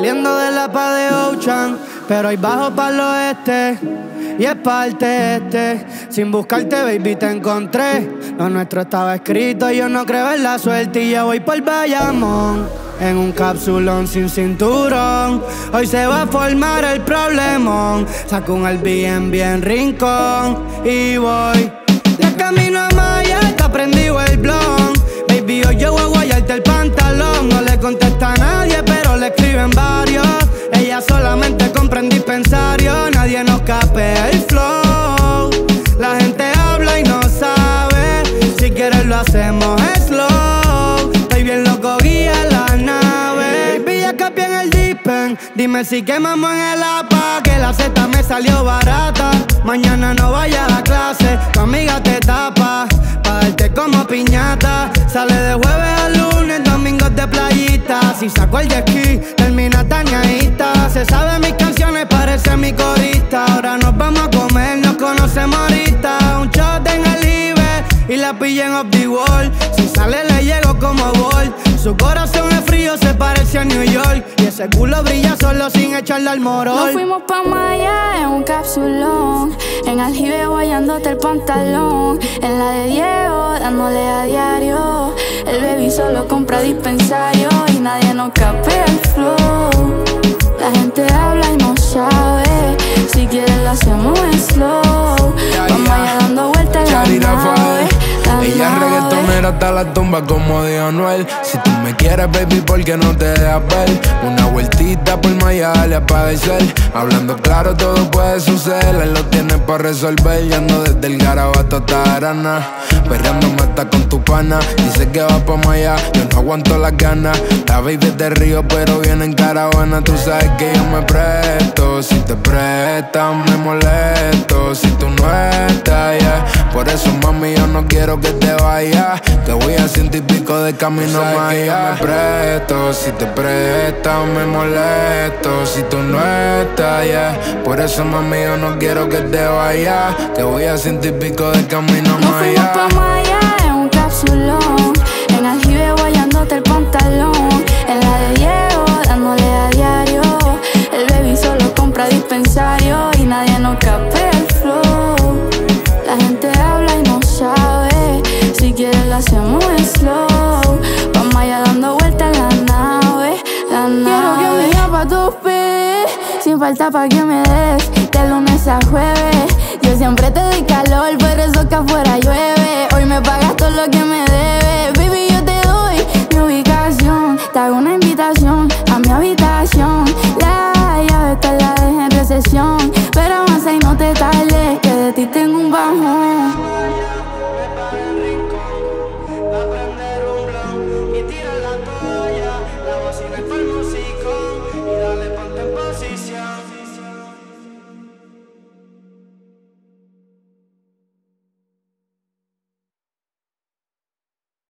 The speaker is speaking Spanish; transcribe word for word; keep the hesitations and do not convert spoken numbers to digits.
saliendo de la pa' de Ocean, pero hoy bajo para el oeste. Y es parte este, sin buscarte baby te encontré. Lo nuestro estaba escrito, yo no creo en la suerte. Y yo voy por Bayamón, en un capsulón sin cinturón. Hoy se va a formar el problemón. Saco un Airbnb en rincón y voy de camino a Maya, está prendido el blon. Baby, hoy yo voy a guayarte el pantalón. No le contesta a nadie, pero le escriben varios. Ella solamente compra en dispensario. Nadie nos capea el flow. La gente habla y no sabe. Si quieres lo hacemos slow. Estoy bien loco, guía la nave. Baby, ya capié en el dispen. Dime si quemamos en el APA, que la Z me salió barata. Mañana no vayas a clase, tu amiga te tapa pa' darte como piñata. Sale de jueves a lunes, domingos de playita. Si saco el jet ski, termina tañadita. Se sabe mis canciones, parece mi corista. Ahora nos vamos a comer, nos conocemos ahorita. Un shot en el Ibe y la pillé en Off the Wall. Si sale le llego como bol. Su corazón es frío, se parece a New York. Y ese culo brilla solo sin echarle al morol. Nos fuimos pa' Maya en un capsulón, en aljibe guayándote el pantalón. En la de Diego, dándole a diario. El baby solo compra dispensario y nadie nos capea el flow. La gente habla y no sabe. Si quieres lo hacemos en slow. Vamos allá dando vueltas en la nave. Ella es reggaetonera hasta la tumba como dijo Anuel. Si tú me quieres, baby, ¿por qué no te dejas ver? Una vueltita por Miami a padecer. Hablando claro, todo puede suceder. Él lo tiene para resolver. Ya ando desde el Garabato hasta Arana, perreándome hasta con tu pana. Dice que va pa' Miami, yo no aguanto las ganas. La baby es de Río, pero viene en caravana. Tú sabes que yo me presto. Si te prestan, me molesto. Si tú no estás, yeah. Por eso, mami, yo no quiero que te vayas, que voy a ciento y pico de camino más allá. Me presto, si te prestan me molesto. Si tú no estás, yeah. Por eso, mami, yo no quiero que te vayas, que voy a ciento y pico de camino más allá. Nos fuimos pa' Maya en un capsulón, en aljibe guayándote el pantalón. En la de Diego, dándole a diario. El baby solo compra dispensario y nadie nos capea el flow. La gente habla y no sabe. Si quieres lo hacemos en slow. Vamos allá dando vueltas en la nave, la nave. Quiero que me llames pa' tus pies, sin falta pa' que me des, de lunes a jueves. Yo siempre te doy calor, pero eso que afuera llueve. Hoy me pagas todo lo que me debes. Baby, yo te doy mi ubicación. Te hago una invitación a mi habitación. La llave te la dejé en recesión, pero más ahí no te tardes, que de ti tengo un bajón.